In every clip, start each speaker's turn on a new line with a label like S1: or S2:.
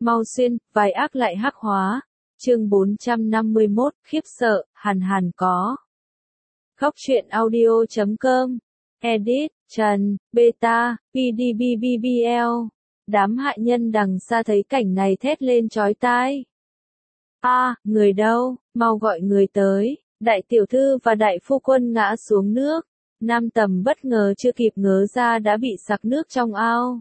S1: mau xuyên, vai ác lại hắc hóa. Chương 451, khiếp sợ, Hàn Hàn có. Góc truyện audio.com. Edit, Trần, Beta, PDBBBL. Đám hạ nhân đằng xa thấy cảnh này thét lên chói tai. Người đâu, mau gọi người tới. Đại tiểu thư và đại phu quân ngã xuống nước. Nam Tầm bất ngờ chưa kịp ngớ ra đã bị sặc nước trong ao.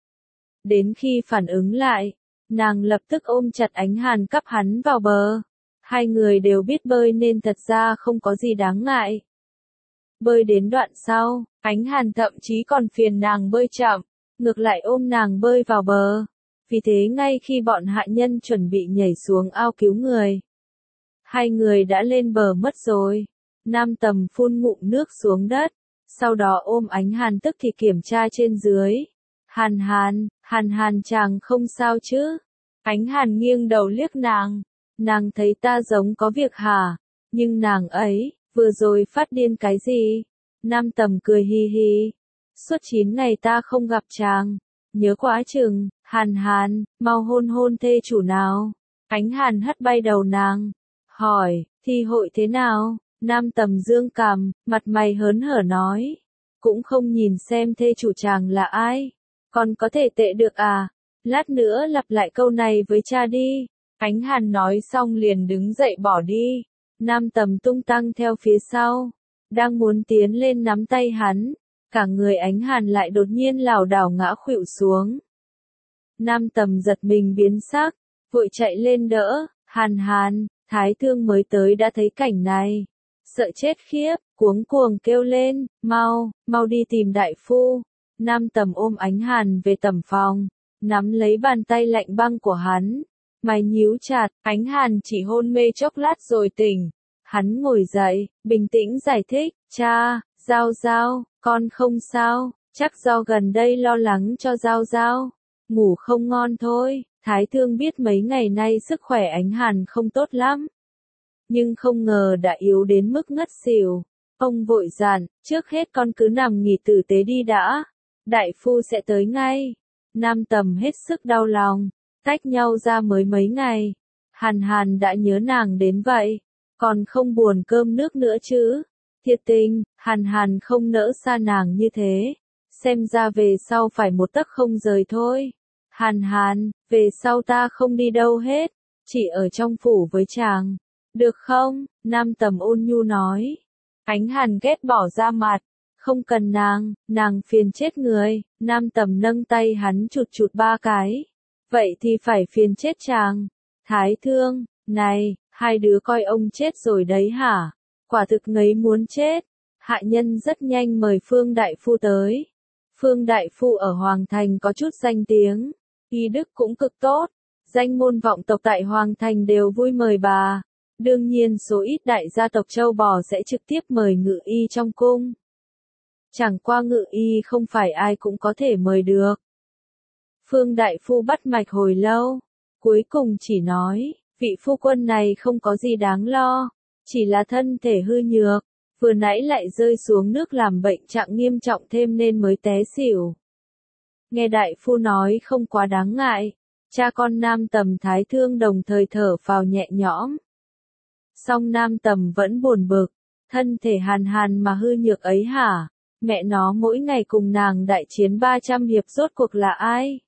S1: Đến khi phản ứng lại, nàng lập tức ôm chặt Ánh Hàn cắp hắn vào bờ. Hai người đều biết bơi nên thật ra không có gì đáng ngại. Bơi đến đoạn sau, Ánh Hàn thậm chí còn phiền nàng bơi chậm, ngược lại ôm nàng bơi vào bờ. Vì thế ngay khi bọn hạ nhân chuẩn bị nhảy xuống ao cứu người, hai người đã lên bờ mất rồi. Nam Tầm phun ngụm nước xuống đất, sau đó ôm Ánh Hàn tức thì kiểm tra trên dưới. Hàn Hàn chàng không sao chứ? Ánh Hàn nghiêng đầu liếc nàng thấy ta giống có việc hả? Nhưng nàng ấy, vừa rồi phát điên cái gì? Nam Tầm cười hi hi. Suốt 9 ngày ta không gặp chàng, nhớ quá chừng. Hàn, mau hôn thê chủ nào. Ánh Hàn hất bay đầu nàng, hỏi, thi hội thế nào? Nam Tầm dương cằm, mặt mày hớn hở nói, cũng không nhìn xem thê chủ chàng là ai, còn có thể tệ được à? Lát nữa lặp lại câu này với cha đi. Ánh Hàn nói xong liền đứng dậy bỏ đi. Nam Tầm tung tăng theo phía sau, đang muốn tiến lên nắm tay hắn, cả người Ánh Hàn lại đột nhiên lảo đảo ngã khuỵu xuống. Nam Tầm giật mình biến sắc, vội chạy lên đỡ. Hàn, Thái Thương mới tới đã thấy cảnh này, sợ chết khiếp, cuống kêu lên, mau đi tìm đại phu. Nam Tầm ôm Ánh Hàn về tầm phòng, nắm lấy bàn tay lạnh băng của hắn, mày nhíu chặt. Ánh Hàn chỉ hôn mê chốc lát rồi tỉnh. Hắn ngồi dậy, bình tĩnh giải thích, cha, Giao, con không sao, chắc do gần đây lo lắng cho Giao, ngủ không ngon thôi. Thái Thương biết mấy ngày nay sức khỏe Ánh Hàn không tốt lắm, nhưng không ngờ đã yếu đến mức ngất xỉu. Ông vội dặn, trước hết con cứ nằm nghỉ tử tế đi đã, đại phu sẽ tới ngay. Nam Tầm hết sức đau lòng, tách nhau ra mới mấy ngày, Hàn đã nhớ nàng đến vậy, còn không buồn cơm nước nữa chứ. Thiệt tình, Hàn không nỡ xa nàng như thế, xem ra về sau phải một tấc không rời thôi. Hàn, về sau ta không đi đâu hết, chỉ ở trong phủ với chàng, được không? Nam Tầm ôn nhu nói. Ánh Hàn ghét bỏ ra mặt, không cần nàng phiền chết người. Nam Tầm nâng tay hắn chụt 3 cái. Vậy thì phải phiền chết chàng. Thái Thương, này, hai đứa coi ông chết rồi đấy hả? Quả thực ngấy muốn chết. Hạ nhân rất nhanh mời Phương Đại Phu tới. Phương Đại Phu ở Hoàng Thành có chút danh tiếng, y đức cũng cực tốt, danh môn vọng tộc tại Hoàng Thành đều vui mời bà. Đương nhiên số ít đại gia tộc châu bò sẽ trực tiếp mời ngự y trong cung. Chẳng qua ngự y không phải ai cũng có thể mời được. Phương Đại Phu bắt mạch hồi lâu, cuối cùng chỉ nói, vị phu quân này không có gì đáng lo, chỉ là thân thể hư nhược, vừa nãy lại rơi xuống nước làm bệnh trạng nghiêm trọng thêm nên mới té xỉu. Nghe đại phu nói không quá đáng ngại, cha con Nam Tầm Thái Thương đồng thời thở phào nhẹ nhõm. Song Nam Tầm vẫn buồn bực, thân thể Hàn mà hư nhược ấy hả? Mẹ nó mỗi ngày cùng nàng đại chiến 300 hiệp rốt cuộc là ai?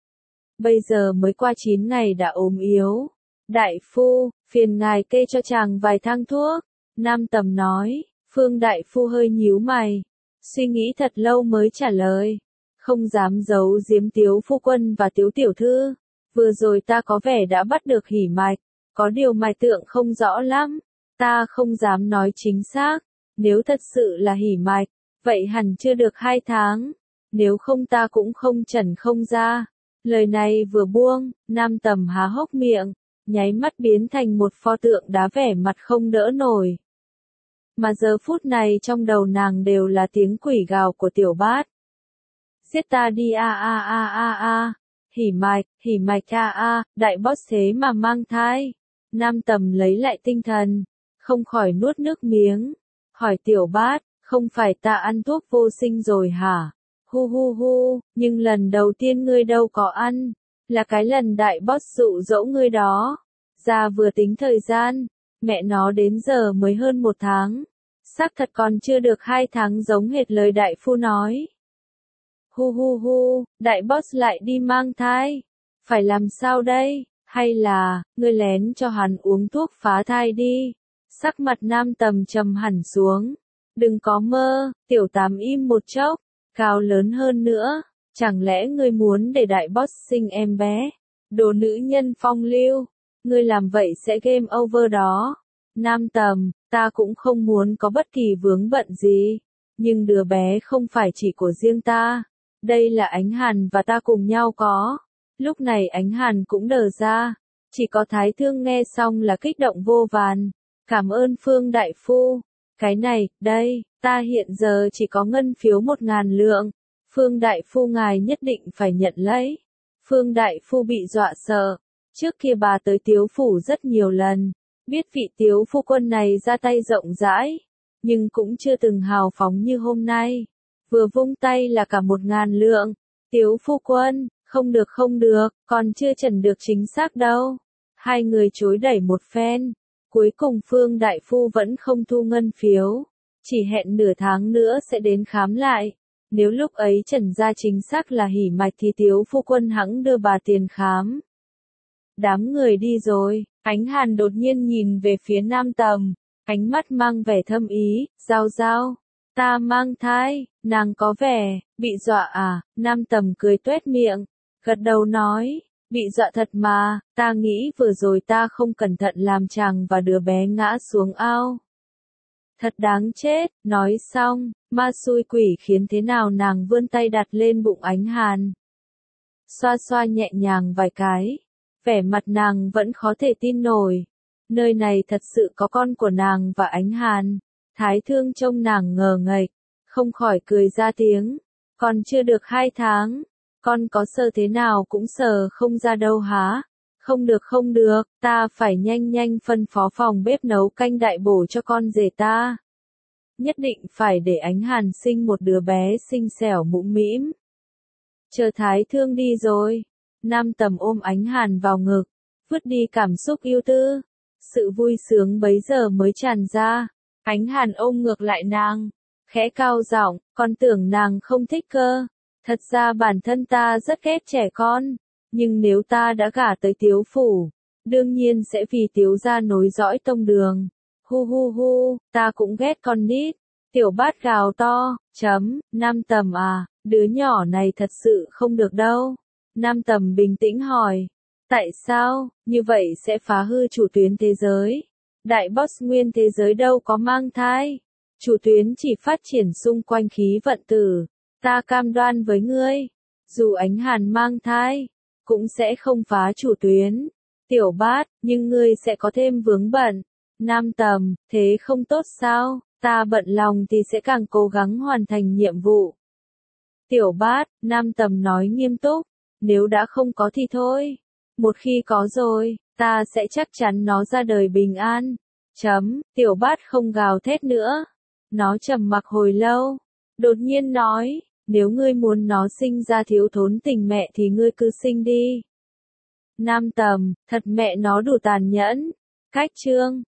S1: Bây giờ mới qua 9 ngày đã ốm yếu. Đại phu, phiền ngài kê cho chàng vài thang thuốc. Nam Tầm nói. Phương Đại Phu hơi nhíu mày, suy nghĩ thật lâu mới trả lời. Không dám giấu giếm Tiếu phu quân và Tiếu tiểu thư, vừa rồi ta có vẻ đã bắt được hỉ mạch, có điều mạch tượng không rõ lắm, ta không dám nói chính xác. Nếu thật sự là hỉ mạch, vậy hẳn chưa được 2 tháng, nếu không ta cũng không trần không ra. Lời này vừa buông, Nam Tầm há hốc miệng, nháy mắt biến thành một pho tượng đá, vẻ mặt không đỡ nổi. Mà giờ phút này trong đầu nàng đều là tiếng quỷ gào của Tiểu Bát. Giết ta đi hỉ mạch đại boss thế mà mang thai. Nam Tầm lấy lại tinh thần, không khỏi nuốt nước miếng, hỏi Tiểu Bát, không phải ta ăn thuốc vô sinh rồi hả? Hu, nhưng lần đầu tiên ngươi đâu có ăn, Là cái lần đại boss dụ dỗ ngươi đó. Ra vừa tính thời gian, mẹ nó đến giờ mới hơn 1 tháng. Xác thật còn chưa được 2 tháng giống hệt lời đại phu nói. Hu hu hu, đại boss lại đi mang thai. Phải làm sao đây? Hay là, ngươi lén cho hắn uống thuốc phá thai đi. Sắc mặt Nam Tầm trầm hẳn xuống. Đừng có mơ, tiểu tám im một chốc, cao lớn hơn nữa. Chẳng lẽ ngươi muốn để đại boss sinh em bé? Đồ nữ nhân phong lưu. Ngươi làm vậy sẽ game over đó. Nam Tầm, ta cũng không muốn có bất kỳ vướng bận gì. Nhưng đứa bé không phải chỉ của riêng ta. Đây là Ánh Hàn và ta cùng nhau có. Lúc này Ánh Hàn cũng đờ ra. Chỉ có Thái Thương nghe xong là kích động vô vàn. Cảm ơn Phương Đại Phu. Cái này, đây, ta hiện giờ chỉ có ngân phiếu 1.000 lượng. Phương Đại Phu ngài nhất định phải nhận lấy. Phương Đại Phu bị dọa sợ. Trước kia bà tới Tiếu Phủ rất nhiều lần. Biết vị Tiếu Phu quân này ra tay rộng rãi. Nhưng cũng chưa từng hào phóng như hôm nay. Vừa vung tay là cả 1.000 lượng. Tiếu Phu quân, không được, còn chưa trần được chính xác đâu. Hai người chối đẩy một phen. Cuối cùng Phương Đại Phu vẫn không thu ngân phiếu. Chỉ hẹn nửa tháng nữa sẽ đến khám lại. Nếu lúc ấy trần ra chính xác là hỉ mạch thì Tiếu Phu quân hẵng đưa bà tiền khám. Đám người đi rồi, Ánh Hàn đột nhiên nhìn về phía Nam Tầm. Ánh mắt mang vẻ thâm ý, Giao Giao. Ta mang thai, nàng có vẻ, bị dọa à, Nam Tầm cười tuét miệng. Gật đầu nói, bị dọa thật mà, ta nghĩ vừa rồi ta không cẩn thận làm chàng và đứa bé ngã xuống ao. Thật đáng chết, nói xong, ma xui quỷ khiến thế nào nàng vươn tay đặt lên bụng Ánh Hàn. Xoa xoa nhẹ nhàng vài cái, vẻ mặt nàng vẫn khó thể tin nổi. Nơi này thật sự có con của nàng và Ánh Hàn. Thái Thương trông nàng ngờ nghệch, không khỏi cười ra tiếng. Còn chưa được 2 tháng, con có sờ thế nào cũng sờ không ra đâu hả? Không được, ta phải nhanh phân phó phòng bếp nấu canh đại bổ cho con rể ta. Nhất định phải để Ánh Hàn sinh một đứa bé xinh xẻo mũm mĩm. Chờ Thái Thương đi rồi, Nam Tầm ôm Ánh Hàn vào ngực, vứt đi cảm xúc yêu tư. Sự vui sướng bấy giờ mới tràn ra. Ánh Hàn ôm ngược lại nàng, khẽ cao giọng, con tưởng nàng không thích cơ. Thật ra bản thân ta rất ghét trẻ con, nhưng nếu ta đã gả tới Tiếu Phủ, đương nhiên sẽ vì Tiếu gia nối dõi tông đường. Hu hu hu, ta cũng ghét con nít. Tiểu Bát gào to, Nam Tầm à, đứa nhỏ này thật sự không được đâu. Nam Tầm bình tĩnh hỏi, tại sao, như vậy sẽ phá hư chủ tuyến thế giới. Đại boss nguyên thế giới đâu có mang thai. Chủ tuyến chỉ phát triển xung quanh khí vận tử. Ta cam đoan với ngươi, dù Ánh Hàn mang thai, cũng sẽ không phá chủ tuyến. Tiểu Bát, nhưng ngươi sẽ có thêm vướng bận. Nam Tầm, thế không tốt sao? Ta bận lòng thì sẽ càng cố gắng hoàn thành nhiệm vụ. Tiểu Bát, Nam Tầm nói nghiêm túc, nếu đã không có thì thôi. Một khi có rồi, ta sẽ chắc chắn nó ra đời bình an. Tiểu Bát không gào thét nữa. Nó trầm mặc hồi lâu. Đột nhiên nói, nếu ngươi muốn nó sinh ra thiếu thốn tình mẹ thì ngươi cứ sinh đi. Nam Tầm, thật mẹ nó đủ tàn nhẫn. Cách chương